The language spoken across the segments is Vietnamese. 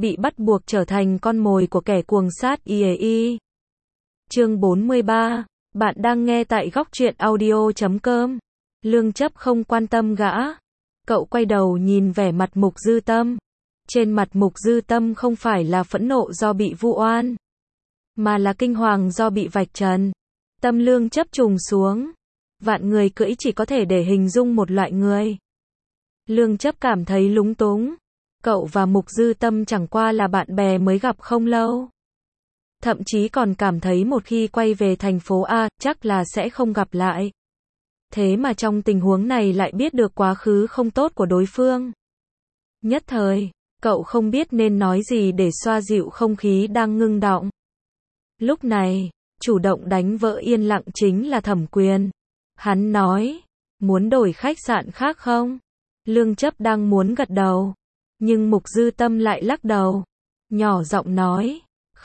bị bắt buộc trở thành con mồi của kẻ cuồng sát IAI. Chương 43, bạn đang nghe tại góc truyện audio.com. Lương Chấp không quan tâm gã. Cậu quay đầu nhìn vẻ mặt Mục Dư Tâm. Trên mặt Mục Dư Tâm không phải là phẫn nộ do bị vu oan, mà là kinh hoàng do bị vạch trần. Tâm Lương Chấp trùng xuống. Vạn người cưỡi chỉ có thể để hình dung một loại người. Lương Chấp cảm thấy lúng túng. Cậu và Mục Dư Tâm chẳng qua là bạn bè mới gặp không lâu. Thậm chí còn cảm thấy một khi quay về thành phố A, chắc là sẽ không gặp lại. Thế mà trong tình huống này lại biết được quá khứ không tốt của đối phương. Nhất thời, cậu không biết nên nói gì để xoa dịu không khí đang ngưng đọng. Lúc này, chủ động đánh vỡ yên lặng chính là Thẩm Quyền. Hắn nói, muốn đổi khách sạn khác không? Lương Chấp đang muốn gật đầu, nhưng Mục Dư Tâm lại lắc đầu. Nhỏ giọng nói,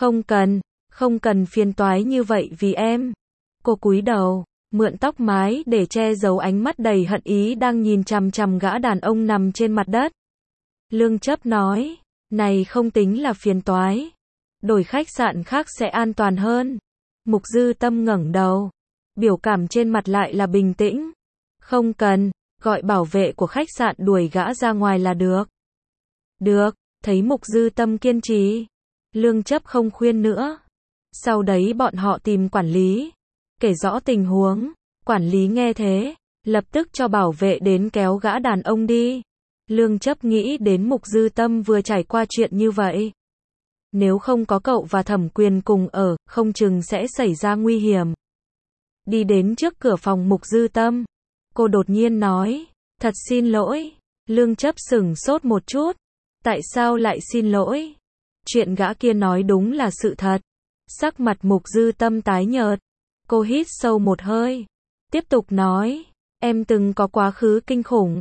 không cần phiền toái như vậy vì em. Cô cúi đầu, mượn tóc mái để che giấu ánh mắt đầy hận ý đang nhìn chằm chằm gã đàn ông nằm trên mặt đất. Lương Chấp nói, này không tính là phiền toái. Đổi khách sạn khác sẽ an toàn hơn. Mục Dư Tâm ngẩng đầu, biểu cảm trên mặt lại là bình tĩnh. Không cần, gọi bảo vệ của khách sạn đuổi gã ra ngoài là được. Được, thấy Mục Dư Tâm kiên trì, Lương Chấp không khuyên nữa. Sau đấy bọn họ tìm quản lý, kể rõ tình huống. Quản lý nghe thế, lập tức cho bảo vệ đến kéo gã đàn ông đi. Lương Chấp nghĩ đến Mục Dư Tâm vừa trải qua chuyện như vậy. Nếu không có cậu và Thẩm Quyền cùng ở, không chừng sẽ xảy ra nguy hiểm. Đi đến trước cửa phòng Mục Dư Tâm, cô đột nhiên nói, thật xin lỗi. Lương Chấp sửng sốt một chút. Tại sao lại xin lỗi? Chuyện gã kia nói đúng là sự thật. Sắc mặt Mục Dư Tâm tái nhợt. Cô hít sâu một hơi, tiếp tục nói, em từng có quá khứ kinh khủng.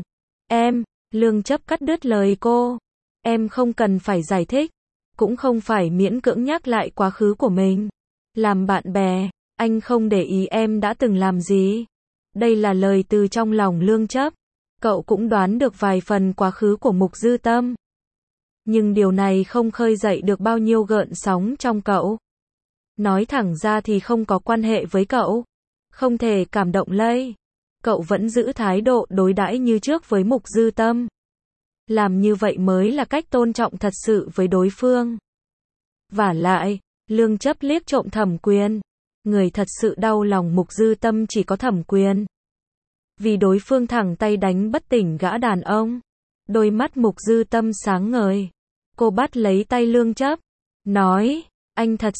Lương Chấp cắt đứt lời cô. Em không cần phải giải thích, cũng không phải miễn cưỡng nhắc lại quá khứ của mình. Làm bạn bè, anh không để ý em đã từng làm gì. Đây là lời từ trong lòng Lương Chấp. Cậu cũng đoán được vài phần quá khứ của Mục Dư Tâm. Nhưng điều này không khơi dậy được bao nhiêu gợn sóng trong cậu. Nói thẳng ra thì không có quan hệ với cậu. Không thể cảm động lây. Cậu vẫn giữ thái độ đối đãi như trước với Mục Dư Tâm. Làm như vậy mới là cách tôn trọng thật sự với đối phương. Vả lại, Lương Chấp liếc trộm Thẩm Quyền. Người thật sự đau lòng Mục Dư Tâm chỉ có Thẩm Quyền. Vì đối phương thẳng tay đánh bất tỉnh gã đàn ông. Đôi mắt Mục Dư Tâm sáng ngời. Cô bắt lấy tay Lương Chấp, nói, anh thật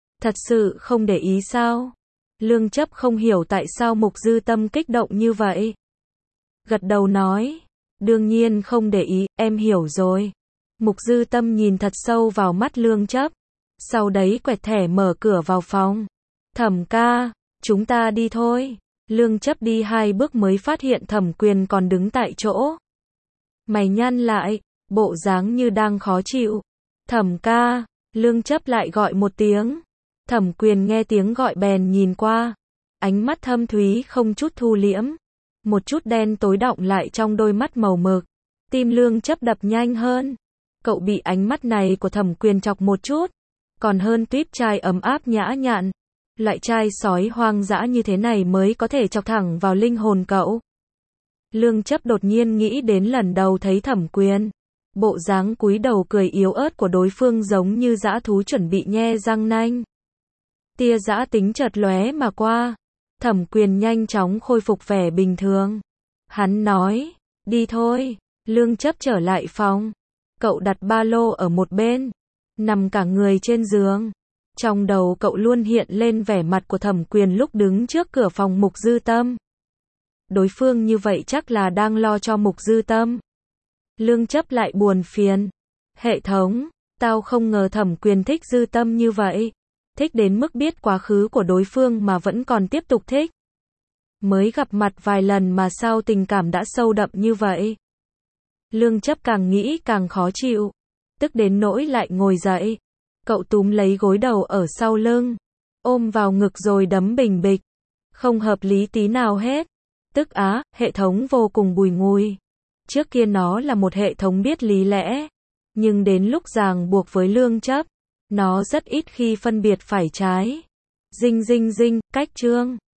sự không để ý sao? Lương Chấp không hiểu tại sao Mục Dư Tâm kích động như vậy. Gật đầu nói, đương nhiên không để ý, em hiểu rồi. Mục Dư Tâm nhìn thật sâu vào mắt Lương Chấp, sau đấy quẹt thẻ mở cửa vào phòng. Thẩm ca, chúng ta đi thôi. Lương Chấp đi 2 bước mới phát hiện Thẩm Quyền còn đứng tại chỗ. Mày nhăn lại, bộ dáng như đang khó chịu. Thẩm ca, Lương Chấp lại gọi một tiếng. Thẩm Quyền nghe tiếng gọi bèn nhìn qua. Ánh mắt thâm thúy không chút thu liễm. Một chút đen tối đọng lại trong đôi mắt màu mực. Tim Lương Chấp đập nhanh hơn. Cậu bị ánh mắt này của Thẩm Quyền chọc một chút. Còn hơn tuýp trai ấm áp nhã nhặn. Loại trai sói hoang dã như thế này mới có thể chọc thẳng vào linh hồn cậu. Lương Chấp đột nhiên nghĩ đến lần đầu thấy Thẩm Quyền. Bộ dáng cúi đầu cười yếu ớt của đối phương giống như dã thú chuẩn bị nhe răng nanh. Tia dã tính chợt lóe mà qua. Thẩm Quyền nhanh chóng khôi phục vẻ bình thường. Hắn nói, đi thôi. Lương Chấp trở lại phòng. Cậu đặt ba lô ở một bên, nằm cả người trên giường. Trong đầu cậu luôn hiện lên vẻ mặt của Thẩm Quyền lúc đứng trước cửa phòng Mục Dư Tâm. Đối phương như vậy chắc là đang lo cho Mục Dư Tâm. Lương Chấp lại buồn phiền. Hệ thống, tao không ngờ Thẩm Quyền thích Dư Tâm như vậy. Thích đến mức biết quá khứ của đối phương mà vẫn còn tiếp tục thích. Mới gặp mặt vài lần mà sao tình cảm đã sâu đậm như vậy. Lương Chấp càng nghĩ càng khó chịu. Tức đến nỗi lại ngồi dậy. Cậu túm lấy gối đầu ở sau lưng, ôm vào ngực rồi đấm bình bịch. Không hợp lý tí nào hết. Tức hệ thống vô cùng bùi ngùi. Trước kia nó là một hệ thống biết lý lẽ. Nhưng đến lúc ràng buộc với lương chấp, nó rất ít khi phân biệt phải trái. Dinh, cách chương.